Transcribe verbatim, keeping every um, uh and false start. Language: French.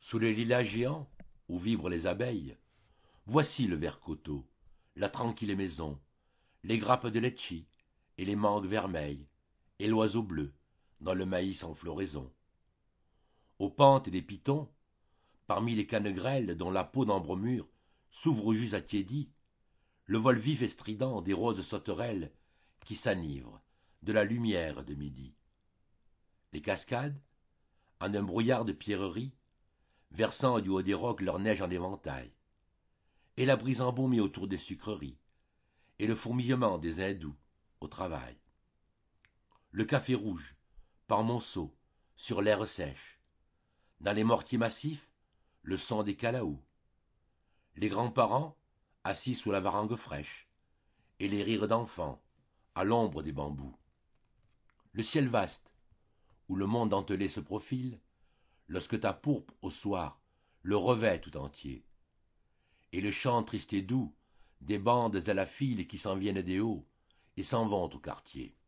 Sous les lilas géants, où vibrent les abeilles, voici le vert coteau, la tranquille maison, les grappes de litchi et les mangues vermeilles, et l'oiseau bleu dans le maïs en floraison. Aux pentes des pitons, parmi les cannes grêles dont la peau d'ambre-mûr s'ouvre aux jus attiédis, le vol vif et strident des roses sauterelles qui s'enivrent de la lumière de midi. Les cascades, en un brouillard de pierreries, versant du haut des rocs leur neige en éventail, et la brise embaumée autour des sucreries, et le fourmillement des hindous au travail. Le café rouge, par monceaux, sur l'herre sèche, dans les mortiers massifs, le son des calaous, les grands-parents assis sous la varangue fraîche, et les rires d'enfants à l'ombre des bambous. Le ciel vaste, où le monde dentelé se profile, lorsque ta pourpre au soir le revêt tout entier, et le chant triste et doux des bandes à la file qui s'en viennent des hauts et s'en vont au quartier.